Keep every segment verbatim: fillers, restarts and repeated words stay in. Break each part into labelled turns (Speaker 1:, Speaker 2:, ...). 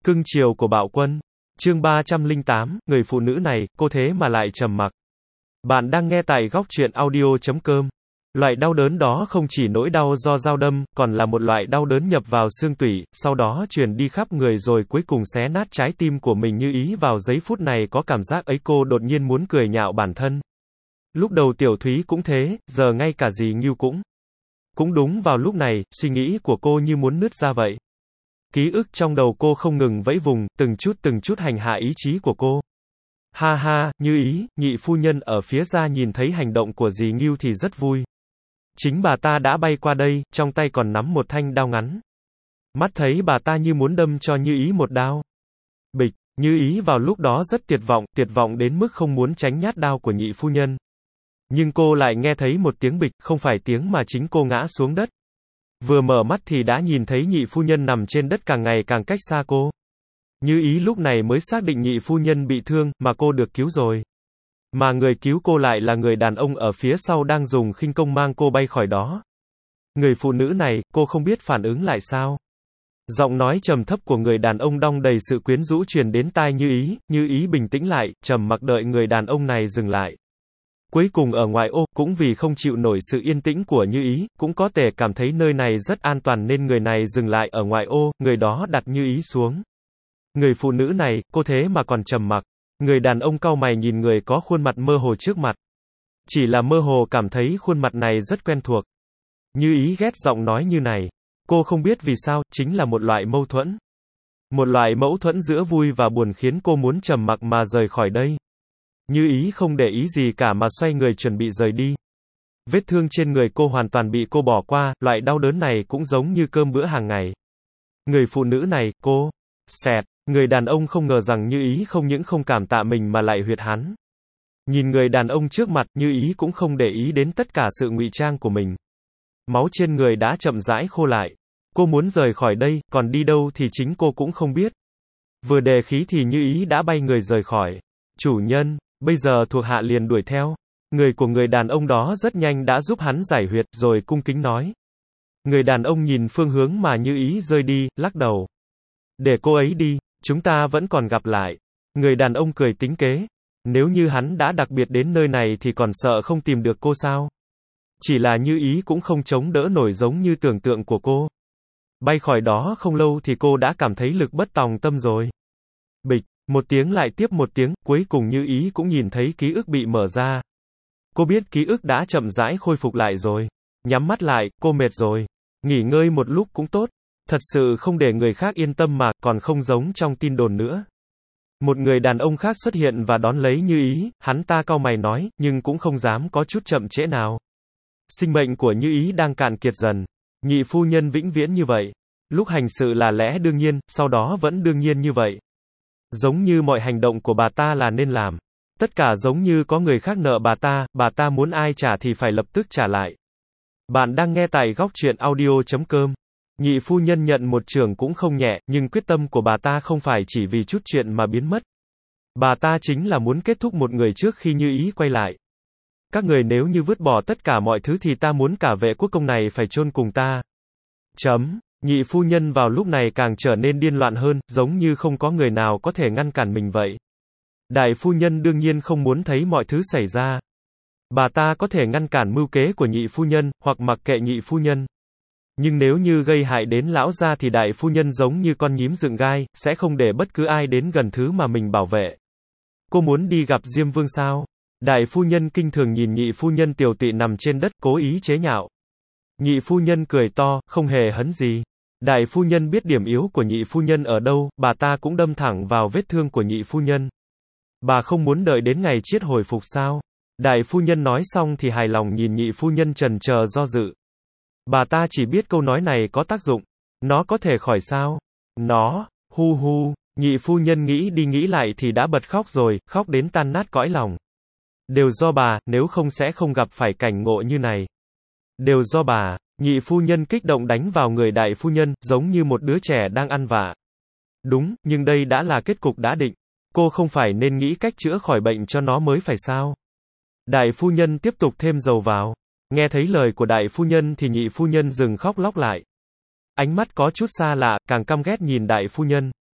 Speaker 1: Cưng chiều của bạo quân. Chương ba trăm lẻ tám, người phụ nữ này, cô thế mà lại trầm mặc. Bạn đang nghe tại góc truyện audio chấm com. Loại đau đớn đó không chỉ nỗi đau do dao đâm, còn là một loại đau đớn nhập vào xương tủy, sau đó truyền đi khắp người rồi cuối cùng xé nát trái tim của mình. Như Ý vào giây phút này có cảm giác ấy, cô đột nhiên muốn cười nhạo bản thân. Lúc đầu Tiểu Thúy cũng thế, giờ ngay cả dì Ngưu cũng. Cũng đúng vào lúc này, suy nghĩ của cô như muốn nứt ra vậy. Ký ức trong đầu cô không ngừng vẫy vùng, từng chút từng chút hành hạ ý chí của cô. Ha ha, Như Ý, nhị phu nhân ở phía ra nhìn thấy hành động của dì Ngưu thì rất vui. Chính bà ta đã bay qua đây, trong tay còn nắm một thanh đao ngắn. Mắt thấy bà ta như muốn đâm cho Như Ý một đao. Bịch, Như Ý vào lúc đó rất tuyệt vọng, tuyệt vọng đến mức không muốn tránh nhát đao của nhị phu nhân. Nhưng cô lại nghe thấy một tiếng bịch, không phải tiếng mà chính cô ngã xuống đất. Vừa mở mắt thì đã nhìn thấy nhị phu nhân nằm trên đất càng ngày càng cách xa cô. Như Ý lúc này mới xác định nhị phu nhân bị thương, mà cô được cứu rồi. Mà người cứu cô lại là người đàn ông ở phía sau đang dùng khinh công mang cô bay khỏi đó. Người phụ nữ này, cô không biết phản ứng lại sao. Giọng nói trầm thấp của người đàn ông đong đầy sự quyến rũ truyền đến tai Như Ý. Như Ý bình tĩnh lại, trầm mặc đợi người đàn ông này dừng lại. Cuối cùng ở ngoại ô, cũng vì không chịu nổi sự yên tĩnh của Như Ý, cũng có thể cảm thấy nơi này rất an toàn nên người này dừng lại ở ngoại ô, người đó đặt Như Ý xuống. Người phụ nữ này, cô thế mà còn trầm mặc. Người đàn ông cau mày nhìn người có khuôn mặt mơ hồ trước mặt. Chỉ là mơ hồ cảm thấy khuôn mặt này rất quen thuộc. Như Ý ghét giọng nói như này. Cô không biết vì sao, chính là một loại mâu thuẫn. Một loại mâu thuẫn giữa vui và buồn khiến cô muốn trầm mặc mà rời khỏi đây. Như Ý không để ý gì cả mà xoay người chuẩn bị rời đi. Vết thương trên người cô hoàn toàn bị cô bỏ qua, loại đau đớn này cũng giống như cơm bữa hàng ngày. Người phụ nữ này, cô, xẹt, người đàn ông không ngờ rằng Như Ý không những không cảm tạ mình mà lại huyệt hắn. Nhìn người đàn ông trước mặt, Như Ý cũng không để ý đến tất cả sự ngụy trang của mình. Máu trên người đã chậm rãi khô lại. Cô muốn rời khỏi đây, còn đi đâu thì chính cô cũng không biết. Vừa đề khí thì Như Ý đã bay người rời khỏi. Chủ nhân. Bây giờ thuộc hạ liền đuổi theo. Người của người đàn ông đó rất nhanh đã giúp hắn giải huyệt, rồi cung kính nói. Người đàn ông nhìn phương hướng mà Như Ý rơi đi, lắc đầu. Để cô ấy đi, chúng ta vẫn còn gặp lại. Người đàn ông cười tính kế. Nếu như hắn đã đặc biệt đến nơi này thì còn sợ không tìm được cô sao? Chỉ là Như Ý cũng không chống đỡ nổi giống như tưởng tượng của cô. Bay khỏi đó không lâu thì cô đã cảm thấy lực bất tòng tâm rồi. Bịch. Một tiếng lại tiếp một tiếng, cuối cùng Như Ý cũng nhìn thấy ký ức bị mở ra. Cô biết ký ức đã chậm rãi khôi phục lại rồi. Nhắm mắt lại, cô mệt rồi. Nghỉ ngơi một lúc cũng tốt. Thật sự không để người khác yên tâm mà, còn không giống trong tin đồn nữa. Một người đàn ông khác xuất hiện và đón lấy Như Ý, hắn ta cau mày nói, nhưng cũng không dám có chút chậm trễ nào. Sinh mệnh của Như Ý đang cạn kiệt dần. Nhị phu nhân vĩnh viễn như vậy. Lúc hành sự là lẽ đương nhiên, sau đó vẫn đương nhiên như vậy. Giống như mọi hành động của bà ta là nên làm. Tất cả giống như có người khác nợ bà ta, bà ta muốn ai trả thì phải lập tức trả lại. Bạn đang nghe tại góc truyện audio chấm com. Nhị phu nhân nhận một chưởng cũng không nhẹ, nhưng quyết tâm của bà ta không phải chỉ vì chút chuyện mà biến mất. Bà ta chính là muốn kết thúc một người trước khi Như Ý quay lại. Các người nếu như vứt bỏ tất cả mọi thứ thì ta muốn cả vệ quốc công này phải chôn cùng ta. Chấm. Nhị phu nhân vào lúc này càng trở nên điên loạn hơn, giống như không có người nào có thể ngăn cản mình vậy. Đại phu nhân đương nhiên không muốn thấy mọi thứ xảy ra. Bà ta có thể ngăn cản mưu kế của nhị phu nhân, hoặc mặc kệ nhị phu nhân. Nhưng nếu như gây hại đến lão gia thì đại phu nhân giống như con nhím dựng gai, sẽ không để bất cứ ai đến gần thứ mà mình bảo vệ. Cô muốn đi gặp Diêm Vương sao? Đại phu nhân kinh thường nhìn nhị phu nhân tiều tụy nằm trên đất, cố ý chế nhạo. Nhị phu nhân cười to, không hề hấn gì. Đại phu nhân biết điểm yếu của nhị phu nhân ở đâu, bà ta cũng đâm thẳng vào vết thương của nhị phu nhân. Bà không muốn đợi đến ngày chiết hồi phục sao? Đại phu nhân nói xong thì hài lòng nhìn nhị phu nhân trần chờ do dự. Bà ta chỉ biết câu nói này có tác dụng. Nó có thể khỏi sao? Nó, hu hu, nhị phu nhân nghĩ đi nghĩ lại thì đã bật khóc rồi, khóc đến tan nát cõi lòng. Đều do bà, nếu không sẽ không gặp phải cảnh ngộ như này. Đều do bà. Nhị phu nhân kích động đánh vào người đại phu nhân, giống như một đứa trẻ đang ăn vạ. Đúng, nhưng đây đã là kết cục đã định. Cô không phải nên nghĩ cách chữa khỏi bệnh cho nó mới phải sao? Đại phu nhân tiếp tục thêm dầu vào. Nghe thấy lời của đại phu nhân thì nhị phu nhân dừng khóc lóc lại. Ánh mắt có chút xa lạ, càng căm ghét nhìn đại phu nhân.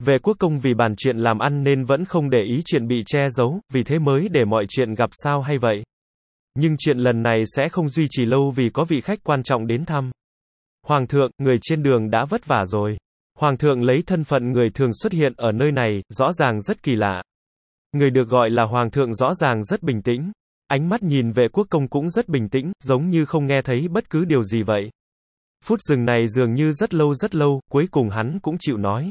Speaker 1: Vệ quốc công vì bàn chuyện làm ăn nên vẫn không để ý chuyện bị che giấu, vì thế mới để mọi chuyện gặp sao hay vậy. Nhưng chuyện lần này sẽ không duy trì lâu vì có vị khách quan trọng đến thăm. Hoàng thượng, người trên đường đã vất vả rồi. Hoàng thượng lấy thân phận người thường xuất hiện ở nơi này, rõ ràng rất kỳ lạ. Người được gọi là hoàng thượng rõ ràng rất bình tĩnh. Ánh mắt nhìn vệ quốc công cũng rất bình tĩnh, giống như không nghe thấy bất cứ điều gì vậy. Phút dừng này dường như rất lâu rất lâu, cuối cùng hắn cũng chịu nói.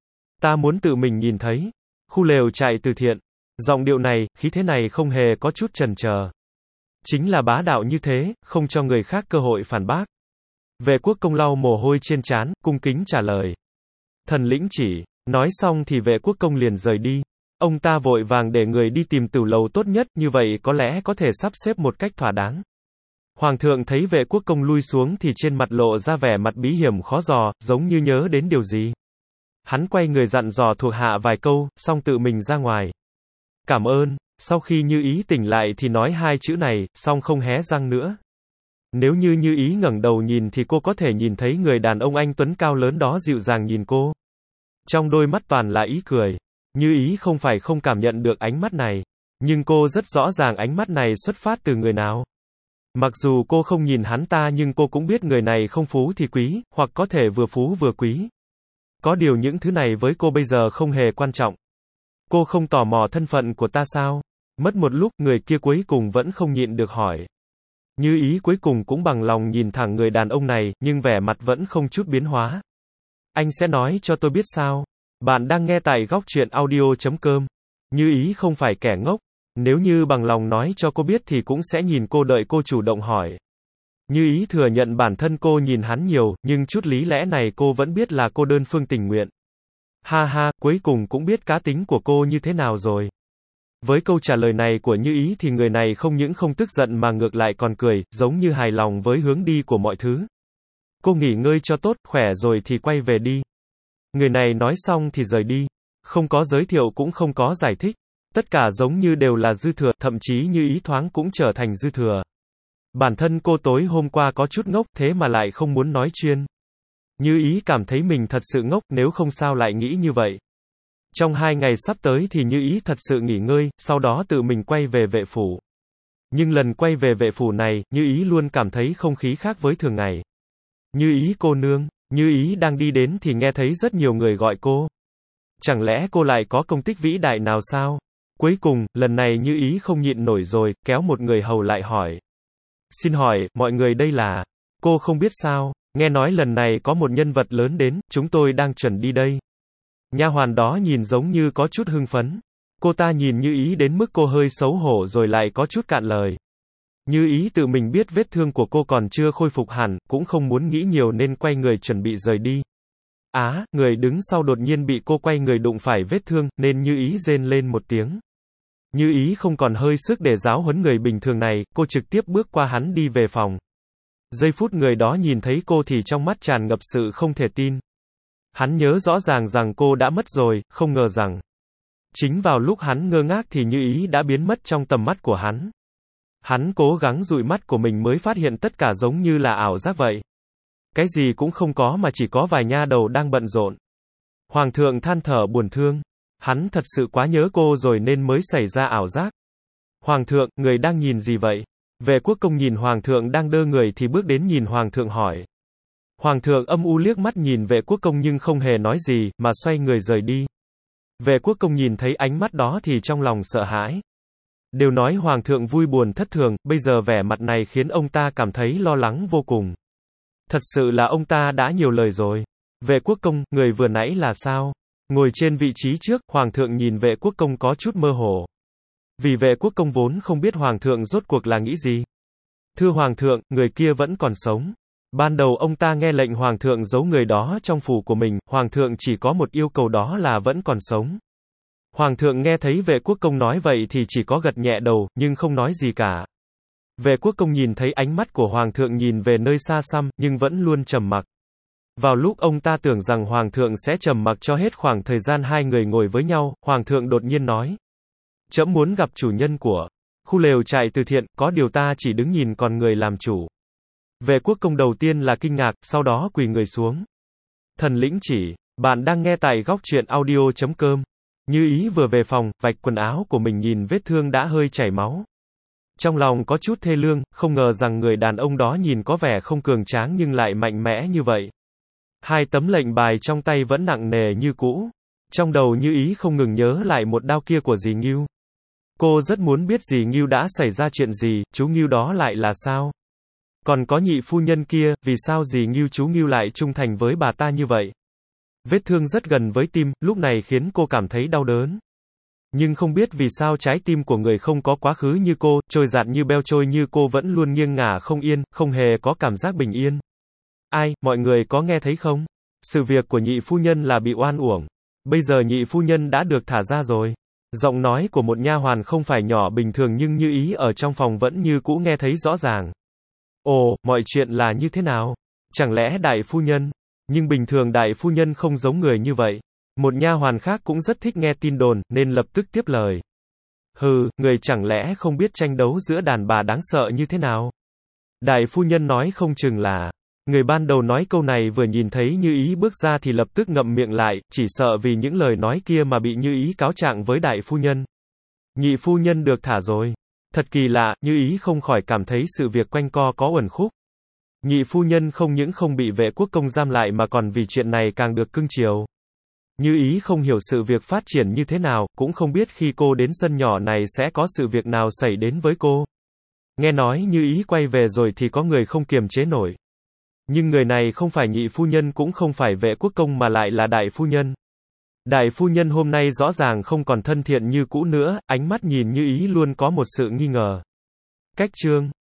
Speaker 1: Ta muốn tự mình nhìn thấy. Khu lều trại từ thiện. Giọng điệu này, khí thế này không hề có chút chần chờ. Chính là bá đạo như thế, không cho người khác cơ hội phản bác. Vệ quốc công lau mồ hôi trên trán, cung kính trả lời. Thần lĩnh chỉ. Nói xong thì vệ quốc công liền rời đi. Ông ta vội vàng để người đi tìm tửu lầu tốt nhất, như vậy có lẽ có thể sắp xếp một cách thỏa đáng. Hoàng thượng thấy vệ quốc công lui xuống thì trên mặt lộ ra vẻ mặt bí hiểm khó dò, giống như nhớ đến điều gì. Hắn quay người dặn dò thuộc hạ vài câu, xong tự mình ra ngoài. Cảm ơn. Sau khi Như Ý tỉnh lại thì nói hai chữ này, xong không hé răng nữa. Nếu như Như Ý ngẩng đầu nhìn thì cô có thể nhìn thấy người đàn ông anh tuấn cao lớn đó dịu dàng nhìn cô. Trong đôi mắt toàn là ý cười. Như Ý không phải không cảm nhận được ánh mắt này, nhưng cô rất rõ ràng ánh mắt này xuất phát từ người nào. Mặc dù cô không nhìn hắn ta nhưng cô cũng biết người này không phú thì quý, hoặc có thể vừa phú vừa quý. Có điều những thứ này với cô bây giờ không hề quan trọng. Cô không tò mò thân phận của ta sao? Mất một lúc, người kia cuối cùng vẫn không nhịn được hỏi. Như Ý cuối cùng cũng bằng lòng nhìn thẳng người đàn ông này, nhưng vẻ mặt vẫn không chút biến hóa. Anh sẽ nói cho tôi biết sao? Bạn đang nghe tại góc truyện audio chấm com. Như Ý không phải kẻ ngốc. Nếu như bằng lòng nói cho cô biết thì cũng sẽ nhìn cô, đợi cô chủ động hỏi. Như Ý thừa nhận bản thân cô nhìn hắn nhiều, nhưng chút lý lẽ này cô vẫn biết là cô đơn phương tình nguyện. Ha ha, cuối cùng cũng biết cá tính của cô như thế nào rồi. Với câu trả lời này của Như Ý thì người này không những không tức giận mà ngược lại còn cười, giống như hài lòng với hướng đi của mọi thứ. Cô nghỉ ngơi cho tốt, khỏe rồi thì quay về đi. Người này nói xong thì rời đi. Không có giới thiệu cũng không có giải thích. Tất cả giống như đều là dư thừa, thậm chí Như Ý thoáng cũng trở thành dư thừa. Bản thân cô tối hôm qua có chút ngốc, thế mà lại không muốn nói chuyên. Như Ý cảm thấy mình thật sự ngốc, nếu không sao lại nghĩ như vậy. Trong hai ngày sắp tới thì Như Ý thật sự nghỉ ngơi, sau đó tự mình quay về vệ phủ. Nhưng lần quay về vệ phủ này, Như Ý luôn cảm thấy không khí khác với thường ngày. Như Ý cô nương. Như Ý đang đi đến thì nghe thấy rất nhiều người gọi cô. Chẳng lẽ cô lại có công tích vĩ đại nào sao? Cuối cùng, lần này Như Ý không nhịn nổi rồi, kéo một người hầu lại hỏi. Xin hỏi, mọi người đây là... Cô không biết sao? Nghe nói lần này có một nhân vật lớn đến, chúng tôi đang chuẩn đi đây. Nha hoàn đó nhìn giống như có chút hưng phấn. Cô ta nhìn Như Ý đến mức cô hơi xấu hổ rồi lại có chút cạn lời. Như Ý tự mình biết vết thương của cô còn chưa khôi phục hẳn, cũng không muốn nghĩ nhiều nên quay người chuẩn bị rời đi. Á, à, người đứng sau đột nhiên bị cô quay người đụng phải vết thương, nên Như Ý rên lên một tiếng. Như Ý không còn hơi sức để giáo huấn người bình thường này, cô trực tiếp bước qua hắn đi về phòng. Giây phút người đó nhìn thấy cô thì trong mắt tràn ngập sự không thể tin. Hắn nhớ rõ ràng rằng cô đã mất rồi, không ngờ rằng. Chính vào lúc hắn ngơ ngác thì Như Ý đã biến mất trong tầm mắt của hắn. Hắn cố gắng dụi mắt của mình mới phát hiện tất cả giống như là ảo giác vậy. Cái gì cũng không có mà chỉ có vài nha đầu đang bận rộn. Hoàng thượng than thở buồn thương. Hắn thật sự quá nhớ cô rồi nên mới xảy ra ảo giác. Hoàng thượng, người đang nhìn gì vậy? Vệ quốc công nhìn hoàng thượng đang đơ người thì bước đến nhìn hoàng thượng hỏi. Hoàng thượng âm u liếc mắt nhìn vệ quốc công nhưng không hề nói gì, mà xoay người rời đi. Vệ quốc công nhìn thấy ánh mắt đó thì trong lòng sợ hãi. Đều nói hoàng thượng vui buồn thất thường, bây giờ vẻ mặt này khiến ông ta cảm thấy lo lắng vô cùng. Thật sự là ông ta đã nhiều lời rồi. Vệ quốc công, người vừa nãy là sao? Ngồi trên vị trí trước, hoàng thượng nhìn vệ quốc công có chút mơ hồ. Vì vệ quốc công vốn không biết hoàng thượng rốt cuộc là nghĩ gì. Thưa hoàng thượng, người kia vẫn còn sống. Ban đầu ông ta nghe lệnh hoàng thượng giấu người đó trong phủ của mình, hoàng thượng chỉ có một yêu cầu đó là vẫn còn sống. Hoàng thượng nghe thấy vệ quốc công nói vậy thì chỉ có gật nhẹ đầu, nhưng không nói gì cả. Vệ quốc công nhìn thấy ánh mắt của hoàng thượng nhìn về nơi xa xăm, nhưng vẫn luôn trầm mặc. Vào lúc ông ta tưởng rằng hoàng thượng sẽ trầm mặc cho hết khoảng thời gian hai người ngồi với nhau, hoàng thượng đột nhiên nói. Trẫm muốn gặp chủ nhân của khu lều trại từ thiện, có điều ta chỉ đứng nhìn còn người làm chủ. Vệ quốc công đầu tiên là kinh ngạc, sau đó quỳ người xuống. Thần lĩnh chỉ. Bạn đang nghe tại góc truyện audio chấm com. Như Ý vừa về phòng, vạch quần áo của mình nhìn vết thương đã hơi chảy máu. Trong lòng có chút thê lương, không ngờ rằng người đàn ông đó nhìn có vẻ không cường tráng nhưng lại mạnh mẽ như vậy. Hai tấm lệnh bài trong tay vẫn nặng nề như cũ. Trong đầu Như Ý không ngừng nhớ lại một đao kia của dì Ngưu. Cô rất muốn biết dì Ngưu đã xảy ra chuyện gì, chú Ngưu đó lại là sao? Còn có nhị phu nhân kia, vì sao dì Ngưu chú Ngưu lại trung thành với bà ta như vậy? Vết thương rất gần với tim, lúc này khiến cô cảm thấy đau đớn. Nhưng không biết vì sao trái tim của người không có quá khứ như cô, trôi dạt như beo trôi như cô vẫn luôn nghiêng ngả không yên, không hề có cảm giác bình yên. Ai, mọi người có nghe thấy không? Sự việc của nhị phu nhân là bị oan uổng. Bây giờ nhị phu nhân đã được thả ra rồi. Giọng nói của một nha hoàn không phải nhỏ bình thường nhưng Như Ý ở trong phòng vẫn như cũ nghe thấy rõ ràng. Ồ, mọi chuyện là như thế nào? Chẳng lẽ đại phu nhân? Nhưng bình thường đại phu nhân không giống người như vậy. Một nha hoàn khác cũng rất thích nghe tin đồn, nên lập tức tiếp lời. Hừ, người chẳng lẽ không biết tranh đấu giữa đàn bà đáng sợ như thế nào? Đại phu nhân nói không chừng là... Người ban đầu nói câu này vừa nhìn thấy Như Ý bước ra thì lập tức ngậm miệng lại, chỉ sợ vì những lời nói kia mà bị Như Ý cáo trạng với đại phu nhân. Nhị phu nhân được thả rồi. Thật kỳ lạ, Như Ý không khỏi cảm thấy sự việc quanh co có uẩn khúc. Nhị phu nhân không những không bị vệ quốc công giam lại mà còn vì chuyện này càng được cưng chiều. Như Ý không hiểu sự việc phát triển như thế nào, cũng không biết khi cô đến sân nhỏ này sẽ có sự việc nào xảy đến với cô. Nghe nói Như Ý quay về rồi thì có người không kiềm chế nổi. Nhưng người này không phải nhị phu nhân cũng không phải vệ quốc công mà lại là đại phu nhân. Đại phu nhân hôm nay rõ ràng không còn thân thiện như cũ nữa, ánh mắt nhìn Như Ý luôn có một sự nghi ngờ. Cách chương